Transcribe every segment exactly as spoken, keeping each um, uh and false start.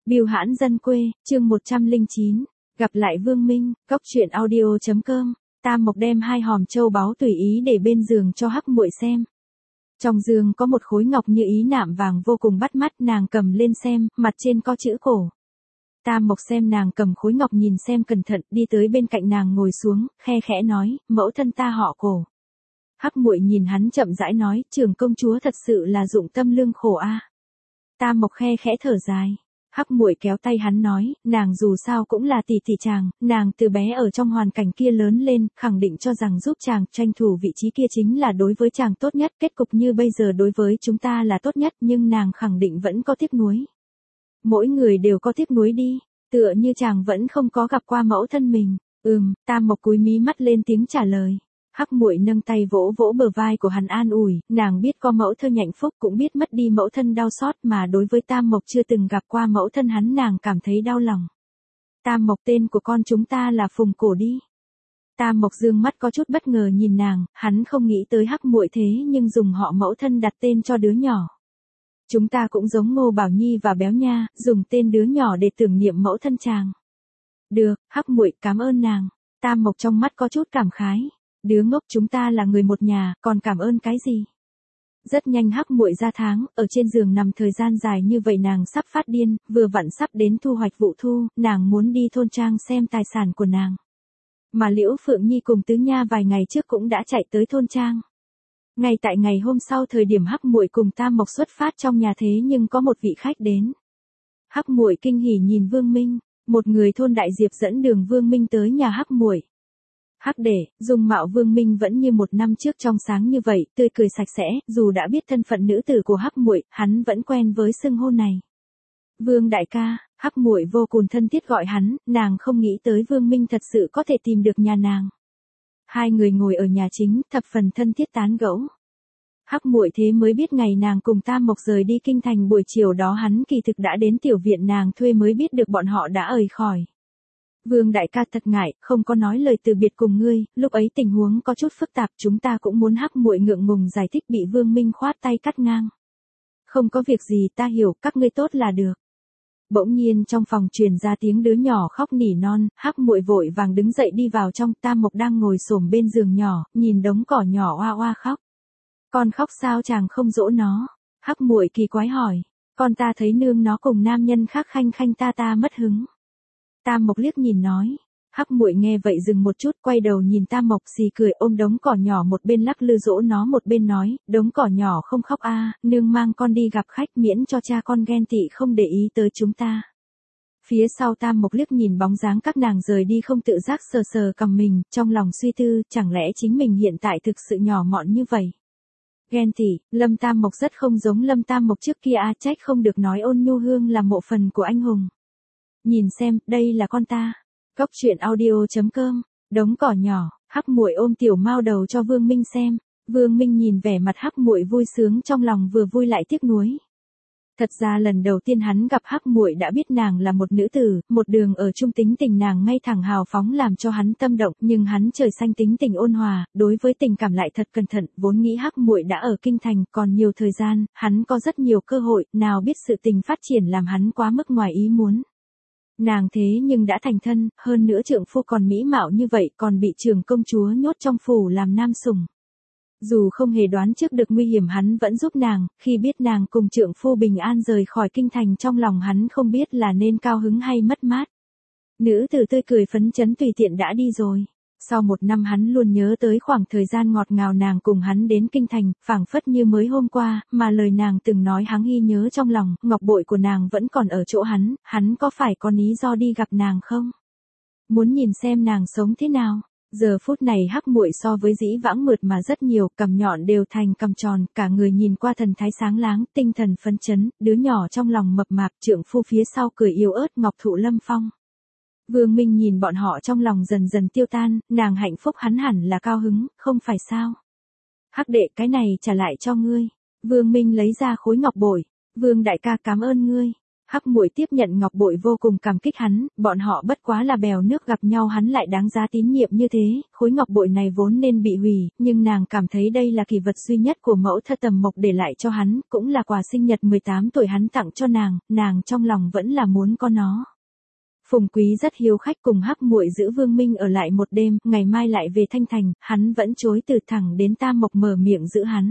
Bưu hãn dân quê, chương một trăm lẻ chín, gặp lại Vương Minh, cốc truyện audio chấm com. Tam Mộc đem hai hòm châu báu tùy ý để bên giường cho Hắc Muội xem. Trong giường có một khối ngọc như ý nạm vàng vô cùng bắt mắt, nàng cầm lên xem, mặt trên có chữ cổ. Tam Mộc xem nàng cầm khối ngọc nhìn xem cẩn thận, đi tới bên cạnh nàng ngồi xuống, khe khẽ nói, mẫu thân ta họ Cổ. Hắc Muội nhìn hắn chậm rãi nói, Trưởng công chúa thật sự là dụng tâm lương khổ a. À. Tam Mộc khe khẽ thở dài. Hắc Muội kéo tay hắn nói, nàng dù sao cũng là tỷ tỷ chàng, nàng từ bé ở trong hoàn cảnh kia lớn lên, khẳng định cho rằng giúp chàng tranh thủ vị trí kia chính là đối với chàng tốt nhất, kết cục như bây giờ đối với chúng ta là tốt nhất, nhưng nàng khẳng định vẫn có tiếc nuối. Mỗi người đều có tiếc nuối đi, tựa như chàng vẫn không có gặp qua mẫu thân mình. Ừm, Tam Mộc cúi mí mắt lên tiếng trả lời. Hắc Muội nâng tay vỗ vỗ bờ vai của hắn an ủi, nàng biết có mẫu thân hạnh phúc cũng biết mất đi mẫu thân đau xót, mà đối với Tam Mộc chưa từng gặp qua mẫu thân hắn nàng cảm thấy đau lòng. Tam Mộc, tên của con chúng ta là Phùng Cổ đi. Tam Mộc dương mắt có chút bất ngờ nhìn nàng, hắn không nghĩ tới Hắc Muội thế nhưng dùng họ mẫu thân đặt tên cho đứa nhỏ. Chúng ta cũng giống Ngô Bảo Nhi và Béo Nha, dùng tên đứa nhỏ để tưởng niệm mẫu thân chàng. Được, Hắc Muội cảm ơn nàng. Tam Mộc trong mắt có chút cảm khái. Đứa ngốc, chúng ta là người một nhà, còn cảm ơn cái gì? Rất nhanh Hắc Muội ra tháng, ở trên giường nằm thời gian dài như vậy nàng sắp phát điên, vừa vặn sắp đến thu hoạch vụ thu, nàng muốn đi thôn trang xem tài sản của nàng. Mà Liễu Phượng Nhi cùng Tứ Nha vài ngày trước cũng đã chạy tới thôn trang. Ngay tại ngày hôm sau thời điểm Hắc Muội cùng Tam Mộc xuất phát trong nhà thế nhưng có một vị khách đến. Hắc Muội kinh hỉ nhìn Vương Minh, một người thôn Đại Diệp dẫn đường Vương Minh tới nhà Hắc Muội. Hắc đệ, dung mạo Vương Minh vẫn như một năm trước trong sáng như vậy, tươi cười sạch sẽ, dù đã biết thân phận nữ tử của Hắc Muội, hắn vẫn quen với xưng hô này. Vương đại ca, Hắc Muội vô cùng thân thiết gọi hắn, nàng không nghĩ tới Vương Minh thật sự có thể tìm được nhà nàng. Hai người ngồi ở nhà chính, thập phần thân thiết tán gẫu. Hắc Muội thế mới biết ngày nàng cùng Tam Mộc rời đi kinh thành buổi chiều đó hắn kỳ thực đã đến tiểu viện nàng thuê mới biết được bọn họ đã rời khỏi. Vương đại ca thật ngại, không có nói lời từ biệt cùng ngươi, lúc ấy tình huống có chút phức tạp, chúng ta cũng muốn. Hắc Muội ngượng ngùng giải thích, bị Vương Minh khoát tay cắt ngang. Không có việc gì, ta hiểu, các ngươi tốt là được. Bỗng nhiên trong phòng truyền ra tiếng đứa nhỏ khóc nỉ non, Hắc Muội vội vàng đứng dậy đi vào trong. Tam Mộc đang ngồi xổm bên giường nhỏ, nhìn đống cỏ nhỏ oa oa khóc. Con khóc sao chàng không dỗ nó? Hắc Muội kỳ quái hỏi. Con ta thấy nương nó cùng nam nhân khác khanh khanh ta ta mất hứng. Tam Mộc liếc nhìn nói. Hắc Muội nghe vậy dừng một chút, quay đầu nhìn Tam Mộc xì cười, ôm đống cỏ nhỏ một bên lắc lư dỗ nó một bên nói, đống cỏ nhỏ không khóc a, nương mang con đi gặp khách miễn cho cha con ghen tị không để ý tới chúng ta. Phía sau Tam Mộc liếc nhìn bóng dáng các nàng rời đi không tự giác sờ sờ cằm mình, trong lòng suy tư, chẳng lẽ chính mình hiện tại thực sự nhỏ mọn như vậy. Ghen tị, Lâm Tam Mộc rất không giống Lâm Tam Mộc trước kia a, trách không được nói Ôn Nhu Hương là mộ phần của anh hùng. Nhìn xem, đây là con ta. Cốc truyện audio chấm com, đống cỏ nhỏ, Hắc Muội ôm tiểu mao đầu cho Vương Minh xem. Vương Minh nhìn vẻ mặt Hắc Muội vui sướng trong lòng vừa vui lại tiếc nuối. Thật ra lần đầu tiên hắn gặp Hắc Muội đã biết nàng là một nữ tử, một đường ở chung tính tình nàng ngay thẳng hào phóng làm cho hắn tâm động, nhưng hắn trời xanh tính tình ôn hòa, đối với tình cảm lại thật cẩn thận, vốn nghĩ Hắc Muội đã ở kinh thành, còn nhiều thời gian, hắn có rất nhiều cơ hội, nào biết sự tình phát triển làm hắn quá mức ngoài ý muốn. Nàng thế nhưng đã thành thân, hơn nữa trượng phu còn mỹ mạo như vậy, còn bị Trưởng công chúa nhốt trong phủ làm nam sủng. Dù không hề đoán trước được nguy hiểm hắn vẫn giúp nàng, khi biết nàng cùng trượng phu bình an rời khỏi kinh thành trong lòng hắn không biết là nên cao hứng hay mất mát. Nữ tử tươi cười phấn chấn tùy tiện đã đi rồi. Sau một năm hắn luôn nhớ tới khoảng thời gian ngọt ngào nàng cùng hắn đến kinh thành, phảng phất như mới hôm qua, mà lời nàng từng nói hắn ghi nhớ trong lòng, ngọc bội của nàng vẫn còn ở chỗ hắn, hắn có phải có lý do đi gặp nàng không? Muốn nhìn xem nàng sống thế nào? Giờ phút này Hắc Muội so với dĩ vãng mượt mà rất nhiều, cằm nhọn đều thành cằm tròn, cả người nhìn qua thần thái sáng láng, tinh thần phấn chấn, đứa nhỏ trong lòng mập mạp, trượng phu phía sau cười yếu ớt ngọc thụ lâm phong. Vương Minh nhìn bọn họ trong lòng dần dần tiêu tan, nàng hạnh phúc hắn hẳn là cao hứng, không phải sao? Hắc đệ, cái này trả lại cho ngươi. Vương Minh lấy ra khối ngọc bội. Vương đại ca cảm ơn ngươi. Hắc Muội tiếp nhận ngọc bội vô cùng cảm kích hắn, bọn họ bất quá là bèo nước gặp nhau hắn lại đáng giá tín nhiệm như thế, khối ngọc bội này vốn nên bị hủy, nhưng nàng cảm thấy đây là kỷ vật duy nhất của mẫu thân Tầm Mộc để lại cho hắn, cũng là quà sinh nhật mười tám tuổi hắn tặng cho nàng, nàng trong lòng vẫn là muốn có nó. Phùng Quý rất hiếu khách cùng Hắc Muội giữ Vương Minh ở lại một đêm, ngày mai lại về Thanh Thành, hắn vẫn chối từ thẳng đến Tam Mộc mở miệng giữ hắn.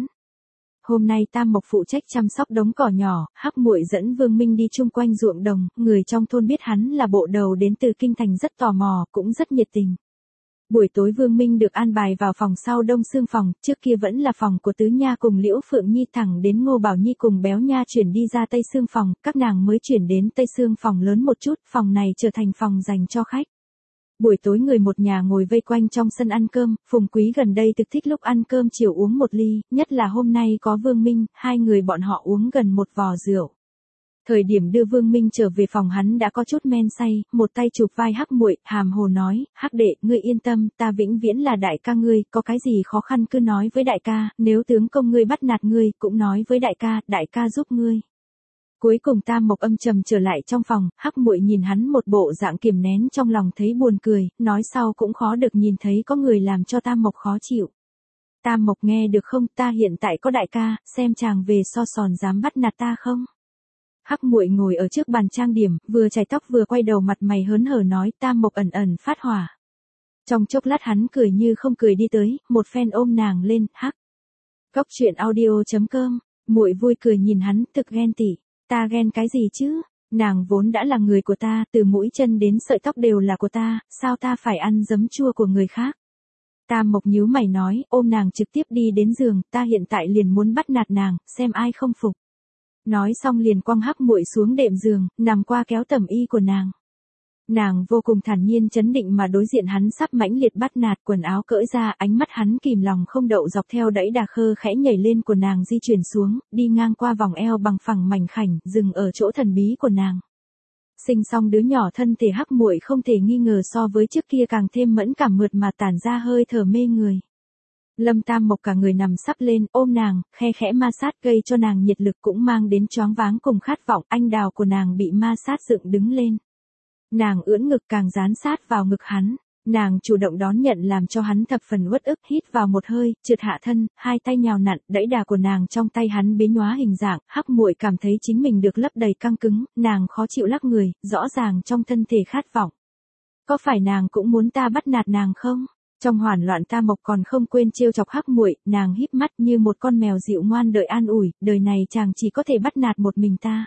Hôm nay Tam Mộc phụ trách chăm sóc đống cỏ nhỏ, Hắc Muội dẫn Vương Minh đi chung quanh ruộng đồng, người trong thôn biết hắn là bộ đầu đến từ Kinh Thành rất tò mò, cũng rất nhiệt tình. Buổi tối Vương Minh được an bài vào phòng sau Đông Xương phòng, trước kia vẫn là phòng của Tứ Nha cùng Liễu Phượng Nhi, thẳng đến Ngô Bảo Nhi cùng Béo Nha chuyển đi ra Tây Xương phòng, các nàng mới chuyển đến Tây Xương phòng lớn một chút, phòng này trở thành phòng dành cho khách. Buổi tối người một nhà ngồi vây quanh trong sân ăn cơm, Phùng Quý gần đây thực thích lúc ăn cơm chiều uống một ly, nhất là hôm nay có Vương Minh, hai người bọn họ uống gần một vò rượu. Thời điểm đưa Vương Minh trở về phòng hắn đã có chút men say, một tay chụp vai Hắc Muội, hàm hồ nói, Hắc đệ, ngươi yên tâm, ta vĩnh viễn là đại ca ngươi, có cái gì khó khăn cứ nói với đại ca, nếu tướng công ngươi bắt nạt ngươi, cũng nói với đại ca, đại ca giúp ngươi. Cuối cùng Tam Mộc âm trầm trở lại trong phòng, Hắc Muội nhìn hắn một bộ dạng kiềm nén trong lòng thấy buồn cười, nói sau cũng khó được nhìn thấy có người làm cho Tam Mộc khó chịu. Tam Mộc nghe được không, ta hiện tại có đại ca, xem chàng về so sòn dám bắt nạt ta không? Hắc Muội ngồi ở trước bàn trang điểm, vừa chải tóc vừa quay đầu mặt mày hớn hở nói, Tam Mộc ẩn ẩn phát hỏa. Trong chốc lát hắn cười như không cười đi tới, một phen ôm nàng lên, hắc. Cóc truyện audio chấm com, Muội vui cười nhìn hắn, thực ghen tị. Ta ghen cái gì chứ, nàng vốn đã là người của ta, từ mũi chân đến sợi tóc đều là của ta, sao ta phải ăn giấm chua của người khác. Tam Mộc nhíu mày nói, ôm nàng trực tiếp đi đến giường, ta hiện tại liền muốn bắt nạt nàng, xem ai không phục. Nói xong liền quăng Hắc Muội xuống đệm giường, nằm qua kéo tẩm y của nàng. Nàng vô cùng thản nhiên chấn định mà đối diện hắn sắp mãnh liệt bắt nạt, quần áo cởi ra, ánh mắt hắn kìm lòng không đậu dọc theo đẫy đà khơ khẽ nhảy lên của nàng di chuyển xuống, đi ngang qua vòng eo bằng phẳng mảnh khảnh, dừng ở chỗ thần bí của nàng. Sinh xong đứa nhỏ thân thể Hắc Muội không thể nghi ngờ so với trước kia càng thêm mẫn cảm mượt mà tản ra hơi thở mê người. Lâm Tam Mộc cả người nằm sắp lên, ôm nàng, khe khẽ ma sát gây cho nàng nhiệt lực cũng mang đến choáng váng cùng khát vọng, anh đào của nàng bị ma sát dựng đứng lên. Nàng ưỡn ngực càng dán sát vào ngực hắn, nàng chủ động đón nhận làm cho hắn thập phần uất ức, hít vào một hơi, trượt hạ thân, hai tay nhào nặn, đẫy đà của nàng trong tay hắn biến hóa hình dạng, Hắc Muội cảm thấy chính mình được lấp đầy căng cứng, nàng khó chịu lắc người, rõ ràng trong thân thể khát vọng. Có phải nàng cũng muốn ta bắt nạt nàng không? Trong hoảng loạn Tam Mộc còn không quên trêu chọc Hắc Muội, nàng híp mắt như một con mèo dịu ngoan đợi an ủi, đời này chàng chỉ có thể bắt nạt một mình ta.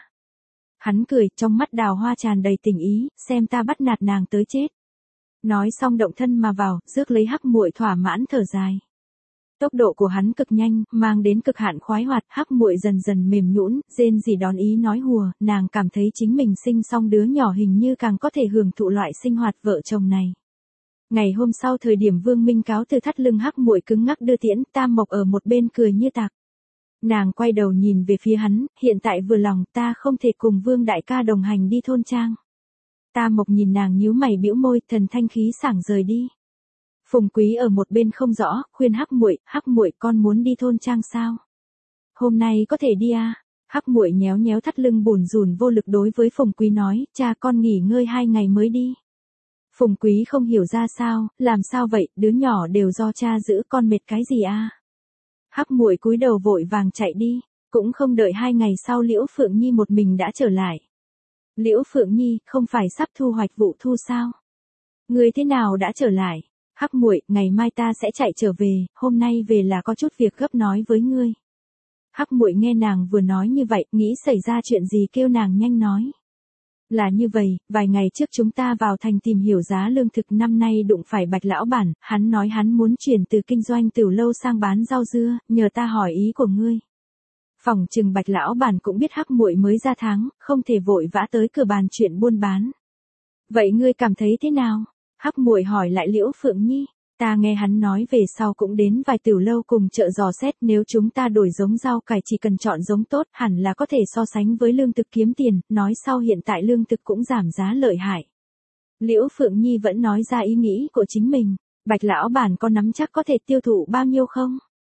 Hắn cười, trong mắt đào hoa tràn đầy tình ý, xem ta bắt nạt nàng tới chết. Nói xong động thân mà vào, rước lấy Hắc Muội thỏa mãn thở dài. Tốc độ của hắn cực nhanh, mang đến cực hạn khoái hoạt, Hắc Muội dần dần mềm nhũn, rên rỉ đón ý nói hùa, nàng cảm thấy chính mình sinh xong đứa nhỏ hình như càng có thể hưởng thụ loại sinh hoạt vợ chồng này. Ngày hôm sau thời điểm Vương Minh cáo từ thắt lưng Hắc Muội cứng ngắc đưa tiễn, Tam Mộc ở một bên cười như tạc. Nàng quay đầu nhìn về phía hắn, hiện tại vừa lòng, ta không thể cùng Vương đại ca đồng hành đi thôn trang. Tam Mộc nhìn nàng nhíu mày bĩu môi, thần thanh khí sảng rời đi. Phùng Quý ở một bên không rõ, khuyên Hắc Muội, Hắc Muội con muốn đi thôn trang sao? Hôm nay có thể đi à? Hắc Muội nhéo nhéo thắt lưng bủn rủn vô lực đối với Phùng Quý nói, cha con nghỉ ngơi hai ngày mới đi. Phùng Quý không hiểu ra sao, làm sao vậy, đứa nhỏ đều do cha giữ, con mệt cái gì à? Hắc Muội cúi đầu vội vàng chạy đi, cũng không đợi hai ngày sau Liễu Phượng Nhi một mình đã trở lại. Liễu Phượng Nhi, không phải sắp thu hoạch vụ thu sao? Người thế nào đã trở lại? Hắc Muội, ngày mai ta sẽ chạy trở về, hôm nay về là có chút việc gấp nói với ngươi. Hắc Muội nghe nàng vừa nói như vậy, nghĩ xảy ra chuyện gì kêu nàng nhanh nói. Là như vậy, vài ngày trước chúng ta vào thành tìm hiểu giá lương thực, năm nay đụng phải Bạch lão bản, hắn nói hắn muốn chuyển từ kinh doanh tiểu lâu sang bán rau dưa, nhờ ta hỏi ý của ngươi. Phỏng chừng Bạch lão bản cũng biết Hắc Muội mới ra tháng, không thể vội vã tới cửa bàn chuyện buôn bán. Vậy ngươi cảm thấy thế nào? Hắc Muội hỏi lại Liễu Phượng Nhi. Ta nghe hắn nói về sau cũng đến vài tiểu lâu cùng chợ dò xét, nếu chúng ta đổi giống rau cải chỉ cần chọn giống tốt, hẳn là có thể so sánh với lương thực kiếm tiền, nói sau hiện tại lương thực cũng giảm giá lợi hại. Liễu Phượng Nhi vẫn nói ra ý nghĩ của chính mình, Bạch lão bản có nắm chắc có thể tiêu thụ bao nhiêu không?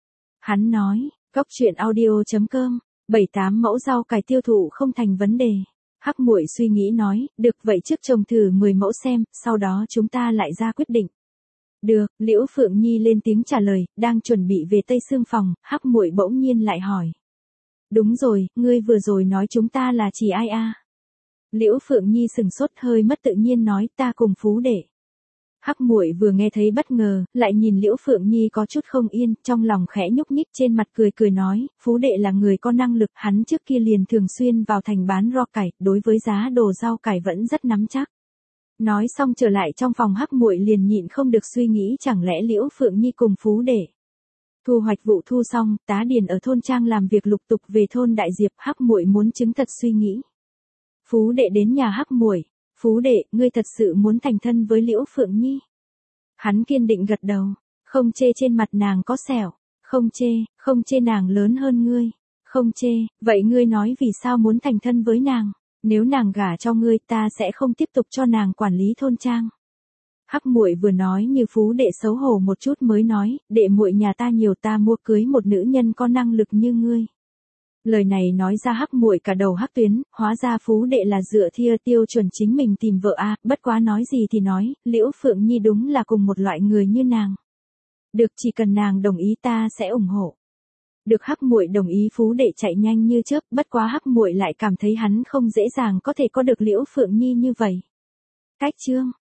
Hắn nói, cóc truyện audio chấm com, bảy tám mẫu rau cải tiêu thụ không thành vấn đề. Hắc muội suy nghĩ nói, được vậy trước trồng thử mười mẫu xem, sau đó chúng ta lại ra quyết định. Được, Liễu Phượng Nhi lên tiếng trả lời, đang chuẩn bị về Tây Sương phòng, Hắc muội bỗng nhiên lại hỏi. Đúng rồi, ngươi vừa rồi nói chúng ta là chỉ ai a? Liễu Phượng Nhi sừng sốt hơi mất tự nhiên nói ta cùng Phú Đệ. Hắc muội vừa nghe thấy bất ngờ, lại nhìn Liễu Phượng Nhi có chút không yên, trong lòng khẽ nhúc nhích trên mặt cười cười nói, Phú Đệ là người có năng lực, hắn trước kia liền thường xuyên vào thành bán rau cải, đối với giá đồ rau cải vẫn rất nắm chắc. Nói xong trở lại trong phòng Hắc muội liền nhịn không được suy nghĩ chẳng lẽ Liễu Phượng Nhi cùng Phú Đệ. Thu hoạch vụ thu xong, tá điền ở thôn trang làm việc lục tục về thôn Đại Diệp, Hắc muội muốn chứng thật suy nghĩ. Phú Đệ đến nhà Hắc muội, Phú Đệ, ngươi thật sự muốn thành thân với Liễu Phượng Nhi? Hắn kiên định gật đầu, không chê trên mặt nàng có sẹo, không chê, không chê nàng lớn hơn ngươi, không chê, vậy ngươi nói vì sao muốn thành thân với nàng, nếu nàng gả cho ngươi ta sẽ không tiếp tục cho nàng quản lý thôn trang. Hắc muội vừa nói như Phú Đệ xấu hổ một chút mới nói, đệ muội nhà ta nhiều ta mua cưới một nữ nhân có năng lực như ngươi. Lời này nói ra Hắc muội cả đầu hắc tuyến, hóa ra Phú Đệ là dựa theo tiêu chuẩn chính mình tìm vợ a, à, bất quá nói gì thì nói, Liễu Phượng Nhi đúng là cùng một loại người như nàng. Được, chỉ cần nàng đồng ý ta sẽ ủng hộ. Được, Hắc muội đồng ý. Phú Đệ chạy nhanh như chớp, bất quá Hắc muội lại cảm thấy hắn không dễ dàng có thể có được Liễu Phượng Nhi như vậy. Cách chương